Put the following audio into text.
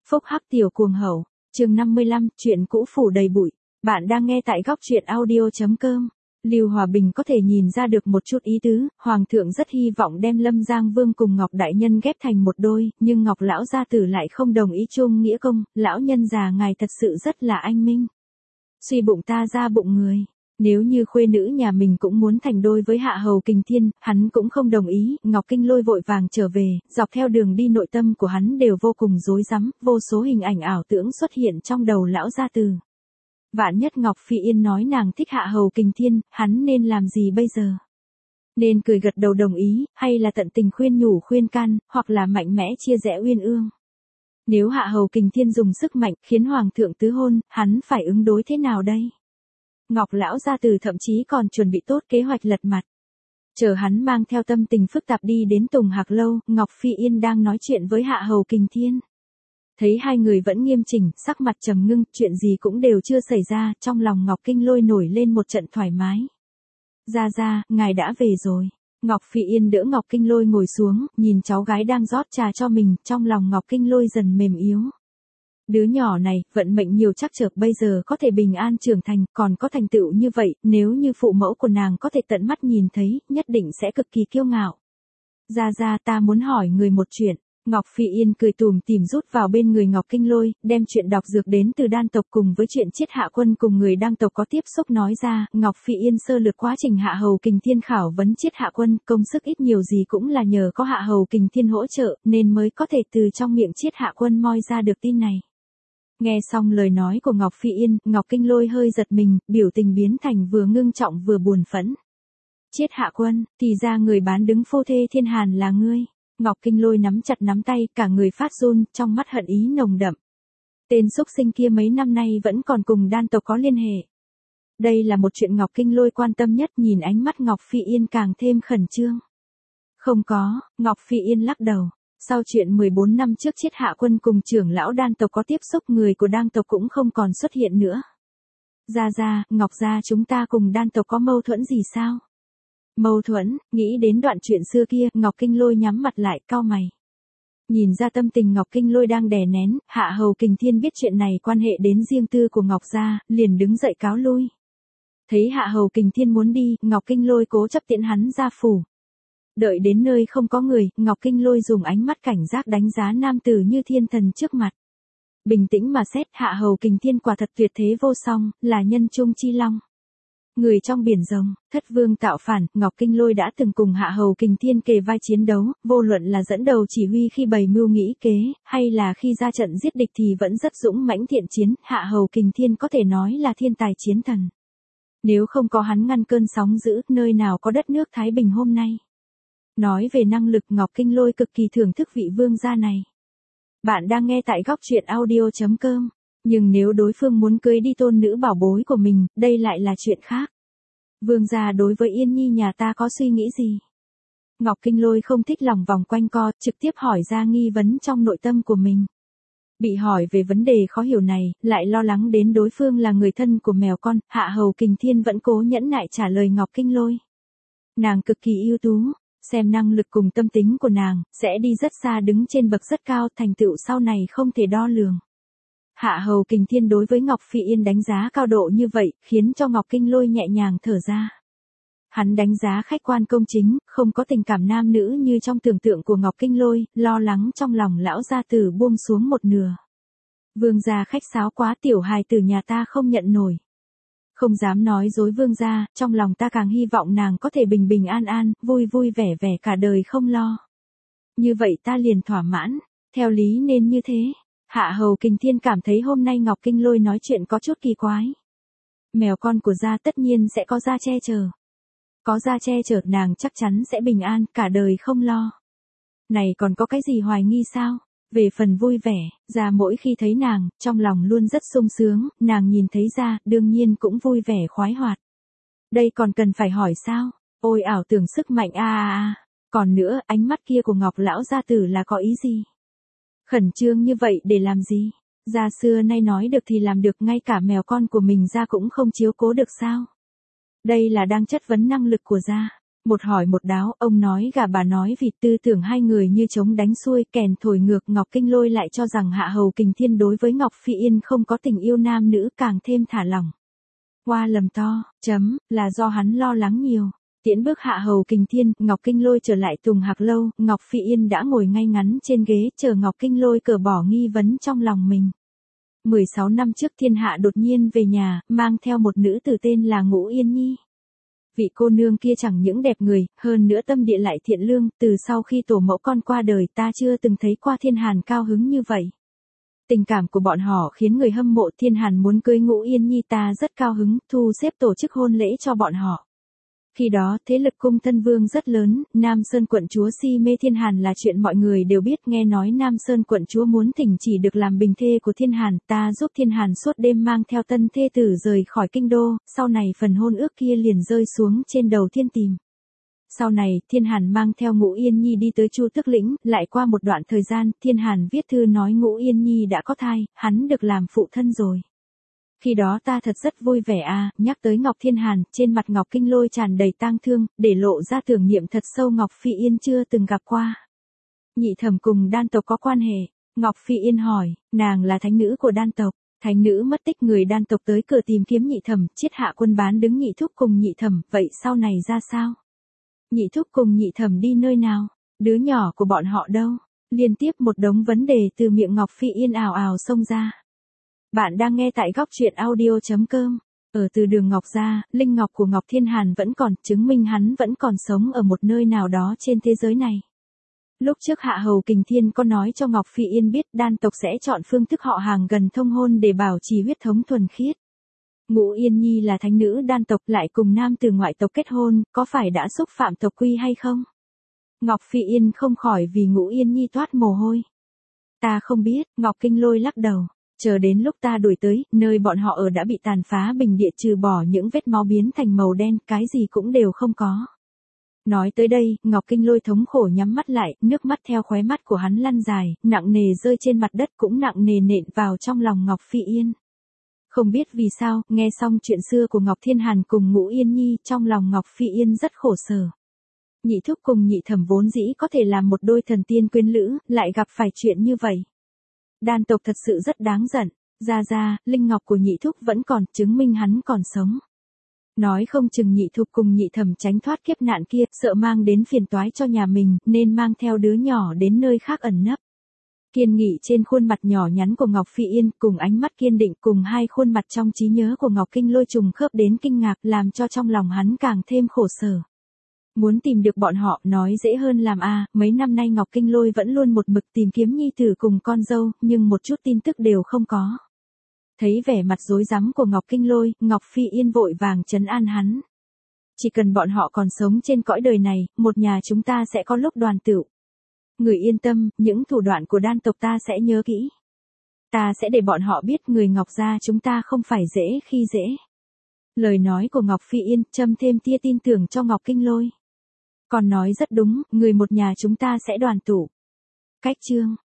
Phúc hắc tiểu cuồng hậu, chương 55, chuyện cũ phủ đầy bụi. Bạn đang nghe tại góc truyện audio.com. Lưu Hòa Bình có thể nhìn ra được một chút ý tứ, Hoàng thượng rất hy vọng đem Lâm Giang Vương cùng Ngọc Đại Nhân ghép thành một đôi, nhưng Ngọc Lão gia tử lại không đồng ý chung nghĩa công, lão nhân già ngài thật sự rất là anh minh. Suy bụng ta ra bụng người. Nếu như khuê nữ nhà mình cũng muốn thành đôi với Hạ Hầu Kình Thiên, hắn cũng không đồng ý. Ngọc Kinh Lôi vội vàng trở về, dọc theo đường đi nội tâm của hắn đều vô cùng rối rắm, vô số hình ảnh ảo tưởng xuất hiện trong đầu lão gia tử. Vạn nhất Ngọc Phi Yên nói nàng thích Hạ Hầu Kình Thiên, hắn nên làm gì bây giờ? Nên cười gật đầu đồng ý, hay là tận tình khuyên nhủ khuyên can, hoặc là mạnh mẽ chia rẽ uyên ương? Nếu Hạ Hầu Kình Thiên dùng sức mạnh khiến Hoàng thượng tứ hôn, hắn phải ứng đối thế nào đây? Ngọc lão gia tử thậm chí còn chuẩn bị tốt kế hoạch lật mặt. Chờ hắn mang theo tâm tình phức tạp đi đến Tùng Hạc Lâu, Ngọc Phi Yên đang nói chuyện với Hạ Hầu Kình Thiên. Thấy hai người vẫn nghiêm chỉnh, sắc mặt trầm ngưng, chuyện gì cũng đều chưa xảy ra, trong lòng Ngọc Kinh Lôi nổi lên một trận thoải mái. Ra, ngài đã về rồi. Ngọc Phi Yên đỡ Ngọc Kinh Lôi ngồi xuống, nhìn cháu gái đang rót trà cho mình, trong lòng Ngọc Kinh Lôi dần mềm yếu. Đứa nhỏ này, vận mệnh nhiều trắc trở, bây giờ có thể bình an trưởng thành, còn có thành tựu như vậy, nếu như phụ mẫu của nàng có thể tận mắt nhìn thấy, nhất định sẽ cực kỳ kiêu ngạo. Ra, ta muốn hỏi người một chuyện. Ngọc Phi Yên cười tủm tỉm rút vào bên người Ngọc Kinh Lôi, đem chuyện đọc dược đến từ đan tộc cùng với chuyện Chiết Hạ Quân cùng người đan tộc có tiếp xúc nói ra. Ngọc Phi Yên sơ lược quá trình Hạ Hầu Kình Thiên khảo vấn Chiết Hạ Quân, công sức ít nhiều gì cũng là nhờ có Hạ Hầu Kình Thiên hỗ trợ, nên mới có thể từ trong miệng Chiết Hạ Quân moi ra được tin này. Nghe xong lời nói của Ngọc Phi Yên, Ngọc Kinh Lôi hơi giật mình, biểu tình biến thành vừa ngưng trọng vừa buồn phẫn. Chiết Hạ Quân, thì ra người bán đứng phu thê thiên hàn là ngươi. Ngọc Kinh Lôi nắm chặt nắm tay, cả người phát run, trong mắt hận ý nồng đậm. Tên xúc sinh kia mấy năm nay vẫn còn cùng đan tộc có liên hệ. Đây là một chuyện Ngọc Kinh Lôi quan tâm nhất, nhìn ánh mắt Ngọc Phi Yên càng thêm khẩn trương. Không có, Ngọc Phi Yên lắc đầu. Sau chuyện 14 năm trước Chiết Hạ Quân cùng trưởng lão đan tộc có tiếp xúc, người của đan tộc cũng không còn xuất hiện nữa. Ra, Ngọc gia chúng ta cùng đan tộc có mâu thuẫn gì sao? Mâu thuẫn, nghĩ đến đoạn chuyện xưa kia, Ngọc Kinh Lôi nhắm mặt lại, cau mày. Nhìn ra tâm tình Ngọc Kinh Lôi đang đè nén, Hạ Hầu Kình Thiên biết chuyện này quan hệ đến riêng tư của Ngọc gia, liền đứng dậy cáo lui. Thấy Hạ Hầu Kình Thiên muốn đi, Ngọc Kinh Lôi cố chấp tiễn hắn ra phủ. Đợi đến nơi không có người, Ngọc Kinh Lôi dùng ánh mắt cảnh giác đánh giá nam tử như thiên thần trước mặt. Bình tĩnh mà xét, Hạ Hầu Kình Thiên quả thật tuyệt thế vô song, là nhân trung chi long. Người trong biển rồng, thất vương tạo phản, Ngọc Kinh Lôi đã từng cùng Hạ Hầu Kình Thiên kề vai chiến đấu, vô luận là dẫn đầu chỉ huy khi bày mưu nghĩ kế, hay là khi ra trận giết địch thì vẫn rất dũng mãnh thiện chiến, Hạ Hầu Kình Thiên có thể nói là thiên tài chiến thần. Nếu không có hắn ngăn cơn sóng dữ, nơi nào có đất nước Thái Bình hôm nay. Nói về năng lực, Ngọc Kinh Lôi cực kỳ thưởng thức vị vương gia này. Bạn đang nghe tại góc truyện audio.com. Nhưng nếu đối phương muốn cưới đi tôn nữ bảo bối của mình, đây lại là chuyện khác. Vương gia đối với Yên Nhi nhà ta có suy nghĩ gì? Ngọc Kinh Lôi không thích lòng vòng quanh co, trực tiếp hỏi ra nghi vấn trong nội tâm của mình. Bị hỏi về vấn đề khó hiểu này, lại lo lắng đến đối phương là người thân của mèo con, Hạ Hầu Kình Thiên vẫn cố nhẫn nại trả lời Ngọc Kinh Lôi. Nàng cực kỳ ưu tú, xem năng lực cùng tâm tính của nàng, sẽ đi rất xa, đứng trên bậc rất cao, thành tựu sau này không thể đo lường. Hạ Hầu Kình Thiên đối với Ngọc Phi Yên đánh giá cao độ như vậy, khiến cho Ngọc Kinh Lôi nhẹ nhàng thở ra. Hắn đánh giá khách quan công chính, không có tình cảm nam nữ như trong tưởng tượng của Ngọc Kinh Lôi, lo lắng trong lòng lão gia tử buông xuống một nửa. Vương gia khách sáo quá, tiểu hài tử nhà ta không nhận nổi. Không dám nói dối vương gia, trong lòng ta càng hy vọng nàng có thể bình bình an an, vui vui vẻ vẻ cả đời không lo. Như vậy ta liền thỏa mãn, theo lý nên như thế. Hạ Hầu Kình Thiên cảm thấy hôm nay Ngọc Kinh Lôi nói chuyện có chút kỳ quái. Mèo con của gia tất nhiên sẽ có gia che chở. Có gia che chở nàng chắc chắn sẽ bình an, cả đời không lo. Này còn có cái gì hoài nghi sao? Về phần vui vẻ, gia mỗi khi thấy nàng, trong lòng luôn rất sung sướng, nàng nhìn thấy gia, đương nhiên cũng vui vẻ khoái hoạt. Đây còn cần phải hỏi sao? Ôi ảo tưởng sức mạnh Còn nữa, ánh mắt kia của Ngọc lão gia tử là có ý gì? Khẩn trương như vậy để làm gì? Gia xưa nay nói được thì làm được, ngay cả mèo con của mình gia cũng không chiếu cố được sao? Đây là đang chất vấn năng lực của gia. Một hỏi một đáo, ông nói gà bà nói vịt, tư tưởng hai người như trống đánh xuôi, kèn thổi ngược. Ngọc Kinh Lôi lại cho rằng Hạ Hầu Kình Thiên đối với Ngọc Phi Yên không có tình yêu nam nữ, càng thêm thả lỏng. Qua lầm to, là do hắn lo lắng nhiều. Tiễn bước Hạ Hầu Kình Thiên, Ngọc Kinh Lôi trở lại Tùng Hạc Lâu, Ngọc Phi Yên đã ngồi ngay ngắn trên ghế, chờ Ngọc Kinh Lôi cởi bỏ nghi vấn trong lòng mình. 16 năm trước thiên hạ đột nhiên về nhà, mang theo một nữ tử tên là Ngũ Yên Nhi. Vị cô nương kia chẳng những đẹp người, hơn nữa tâm địa lại thiện lương, từ sau khi tổ mẫu con qua đời ta chưa từng thấy qua Thiên Hàn cao hứng như vậy. Tình cảm của bọn họ khiến người hâm mộ. Thiên Hàn muốn cưới Ngũ Yên Nhi, ta rất cao hứng, thu xếp tổ chức hôn lễ cho bọn họ. Khi đó, thế lực cung thân vương rất lớn, Nam Sơn quận chúa si mê Thiên Hàn là chuyện mọi người đều biết. Nghe nói Nam Sơn quận chúa muốn thỉnh chỉ được làm bình thê của Thiên Hàn, ta giúp Thiên Hàn suốt đêm mang theo tân thê tử rời khỏi kinh đô, sau này phần hôn ước kia liền rơi xuống trên đầu Thiên Tìm. Sau này, Thiên Hàn mang theo Ngũ Yên Nhi đi tới Chu Tước Lĩnh, lại qua một đoạn thời gian, Thiên Hàn viết thư nói Ngũ Yên Nhi đã có thai, hắn được làm phụ thân rồi. Khi đó ta thật rất vui vẻ nhắc tới Ngọc Thiên Hàn, trên mặt Ngọc Kinh Lôi tràn đầy tang thương, để lộ ra tưởng niệm thật sâu. Ngọc Phi Yên chưa từng gặp qua. Nhị thẩm cùng đan tộc có quan hệ. Ngọc Phi Yên hỏi, nàng là thánh nữ của đan tộc. Thánh nữ mất tích, người đan tộc tới cửa tìm kiếm nhị thẩm, Triết Hạ Quân bán đứng nhị thúc cùng nhị thẩm, vậy sau này ra sao? Nhị thúc cùng nhị thẩm đi nơi nào? Đứa nhỏ của bọn họ đâu? Liên tiếp một đống vấn đề từ miệng Ngọc Phi Yên ào ào xông ra. Bạn đang nghe tại góc truyện audio.com. Ở từ đường Ngọc ra, linh ngọc của Ngọc Thiên Hàn vẫn còn, chứng minh hắn vẫn còn sống ở một nơi nào đó trên thế giới này. Lúc trước Hạ Hầu Kình Thiên có nói cho Ngọc Phi Yên biết đan tộc sẽ chọn phương thức họ hàng gần thông hôn để bảo trì huyết thống thuần khiết. Ngũ Yên Nhi là thánh nữ đan tộc lại cùng nam từ ngoại tộc kết hôn, có phải đã xúc phạm tộc quy hay không? Ngọc Phi Yên không khỏi vì Ngũ Yên Nhi toát mồ hôi. Ta không biết, Ngọc Kinh Lôi lắc đầu. Chờ đến lúc ta đuổi tới, nơi bọn họ ở đã bị tàn phá bình địa, trừ bỏ những vết máu biến thành màu đen, cái gì cũng đều không có. Nói tới đây, Ngọc Kinh Lôi thống khổ nhắm mắt lại, nước mắt theo khóe mắt của hắn lăn dài, nặng nề rơi trên mặt đất, cũng nặng nề nện vào trong lòng Ngọc Phi Yên. Không biết vì sao, nghe xong chuyện xưa của Ngọc Thiên Hàn cùng Ngũ Yên Nhi, trong lòng Ngọc Phi Yên rất khổ sở. Nhị thúc cùng nhị thẩm vốn dĩ có thể làm một đôi thần tiên quyến lữ, lại gặp phải chuyện như vậy. Đan tộc thật sự rất đáng giận. Ra, linh ngọc của nhị thúc vẫn còn, chứng minh hắn còn sống. Nói không chừng nhị thúc cùng nhị thẩm tránh thoát kiếp nạn kia, sợ mang đến phiền toái cho nhà mình, nên mang theo đứa nhỏ đến nơi khác ẩn nấp. Kiên nghị trên khuôn mặt nhỏ nhắn của Ngọc Phi Yên, cùng ánh mắt kiên định, cùng hai khuôn mặt trong trí nhớ của Ngọc Kinh Lôi trùng khớp đến kinh ngạc, làm cho trong lòng hắn càng thêm khổ sở. Muốn tìm được bọn họ, nói dễ hơn làm mấy năm nay Ngọc Kinh Lôi vẫn luôn một mực tìm kiếm nhi tử cùng con dâu, nhưng một chút tin tức đều không có. Thấy vẻ mặt rối rắm của Ngọc Kinh Lôi, Ngọc Phi Yên vội vàng trấn an hắn. Chỉ cần bọn họ còn sống trên cõi đời này, một nhà chúng ta sẽ có lúc đoàn tụ. Người yên tâm, những thủ đoạn của đan tộc ta sẽ nhớ kỹ. Ta sẽ để bọn họ biết người Ngọc gia chúng ta không phải dễ khi dễ. Lời nói của Ngọc Phi Yên châm thêm tia tin tưởng cho Ngọc Kinh Lôi. Còn nói rất đúng, người một nhà chúng ta sẽ đoàn tụ. Cách chương